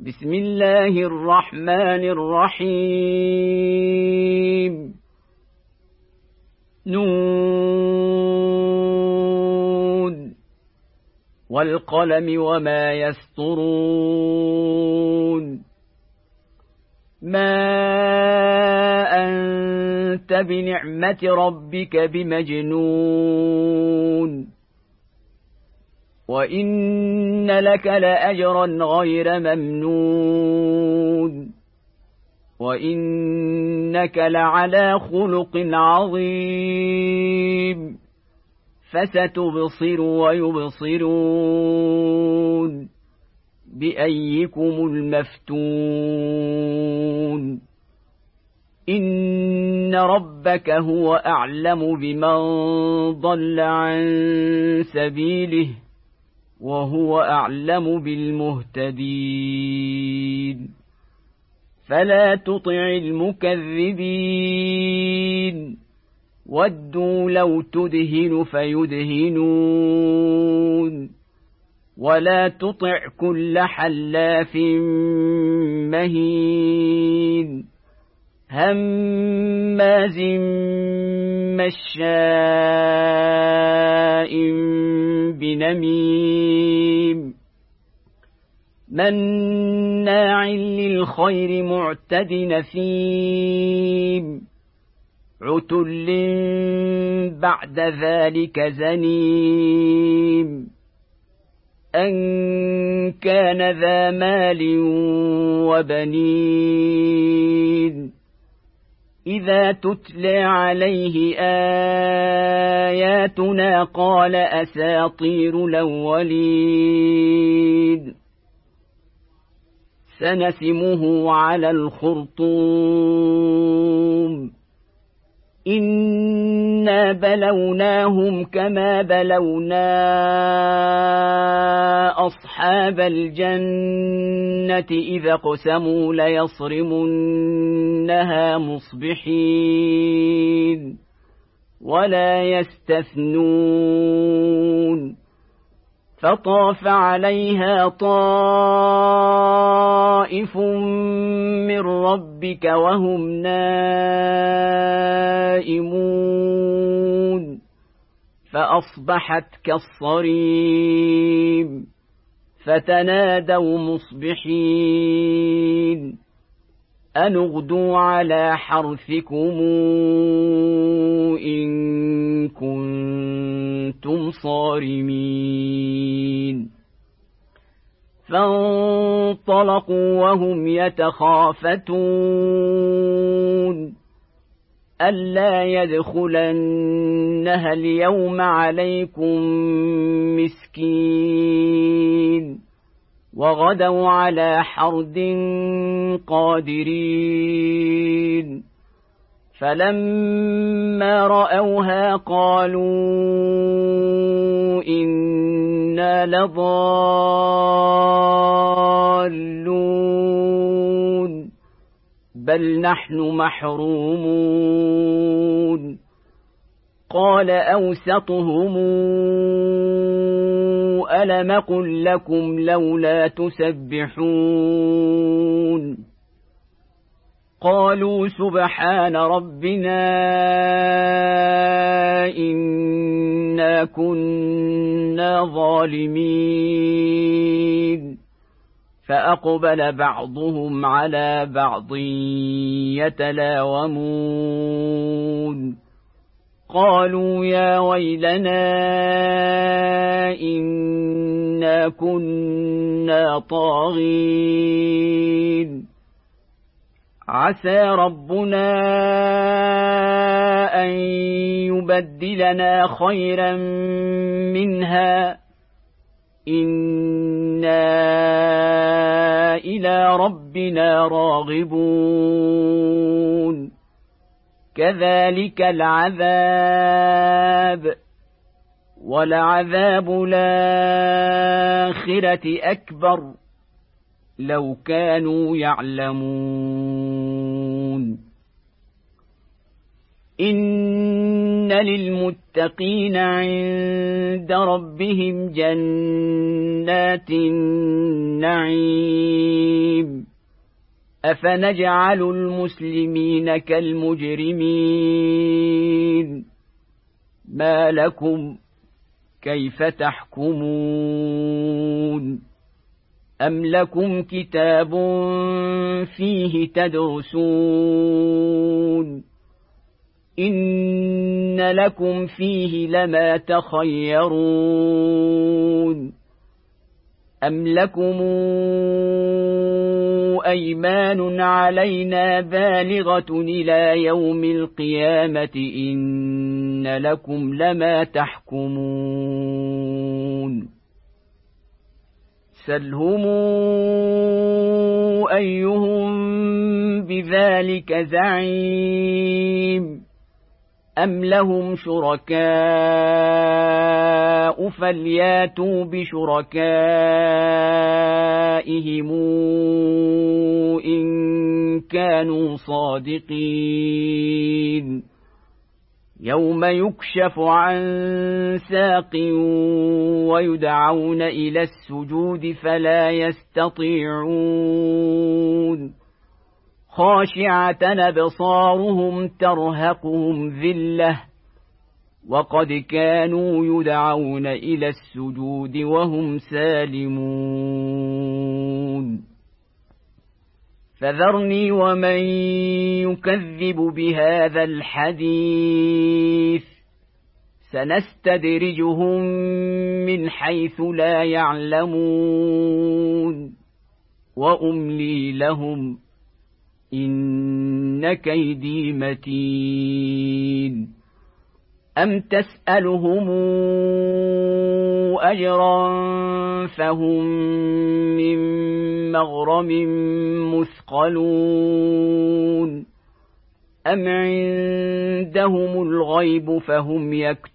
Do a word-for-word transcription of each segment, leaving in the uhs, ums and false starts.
بسم الله الرحمن الرحيم نون والقلم وما يسطرون ما أنت بنعمة ربك بمجنون وإن لك لأجرا غير ممنون وإنك لعلى خلق عظيم فستبصر ويبصرون بأيكم المفتون إن ربك هو أعلم بمن ضل عن سبيله وهو أعلم بالمهتدين فلا تطع المكذبين ودوا لو تدهن فيدهنون ولا تطع كل حلاف مهين هماز مشاء بنميم مناع للخير معتد نثيم عتل بعد ذلك زنيم أن كان ذا مال وبنين إذا تتلى عليه آياتنا قال أساطير الأولين سنسمه على الخرطوم إنا بلوناهم كما بلونا أصحاب الجنة إذا اقسموا ليصرمنها مصبحين ولا يستثنون فطاف عليها طائف من ربك وهم نائمون فأصبحت كالصريم فتنادوا مصبحين أن اغدوا على حرثكم إن كنتم صارمين فانطلقوا وهم يتخافتون ألا يدخلنها اليوم عليكم مسكين وغدوا على حرد قادرين فلما رأوها قالوا إنا لضالون بل نحن محرومون قال أوسطهم ألم قل لكم لولا تسبحون قالوا سبحان ربنا إنا كنا ظالمين فأقبل بعضهم على بعض يتلاومون قالوا يا ويلنا إنا كنا طاغين عسى ربنا أن يبدلنا خيرا منها إنا إلى ربنا راغبون كذلك العذاب ولعذاب الآخرة أكبر لو كانوا يعلمون إن للمتقين عند ربهم جنات النعيم أفنجعل المسلمين كالمجرمين ما لكم كيف تحكمون أم لكم كتاب فيه تدرسون إن لكم فيه لما تخيرون أم لكم أيمان علينا بالغة إلى يوم القيامة إن لكم لما تحكمون سلهم أيهم بذلك زعيم أم لهم شركاء فلياتوا بشركائهم إن كانوا صادقين يوم يكشف عن ساق ويدعون إلى السجود فلا يستطيعون خاشعة أبصارهم ترهقهم ذلة وقد كانوا يدعون إلى السجود وهم سالمون فذرني ومن يكذب بهذا الحديث سنستدرجهم من حيث لا يعلمون وأملي لهم إن كيدي متين أم تسألهم أجرا فهم من مغرم مثقلون أم عندهم الغيب فهم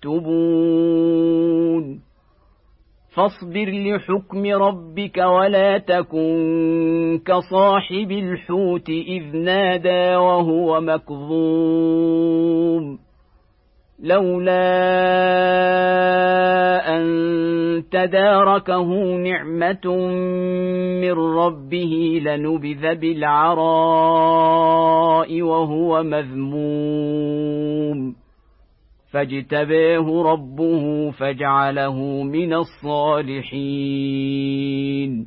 يكتبون فاصبر لحكم ربك ولا تكن كصاحب الحوت إذ نادى وهو مكظوم لولا أن تداركه نعمة من ربه لنبذ بالعراء وهو مذموم فاجتباه ربه فجعله من الصالحين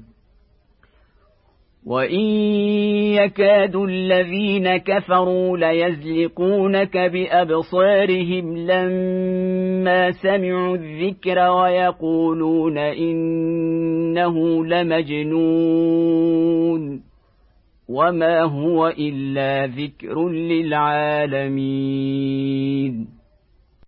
وإن يكاد الذين كفروا ليزلقونك بأبصارهم لما سمعوا الذكر ويقولون إنه لمجنون وما هو إلا ذكر للعالمين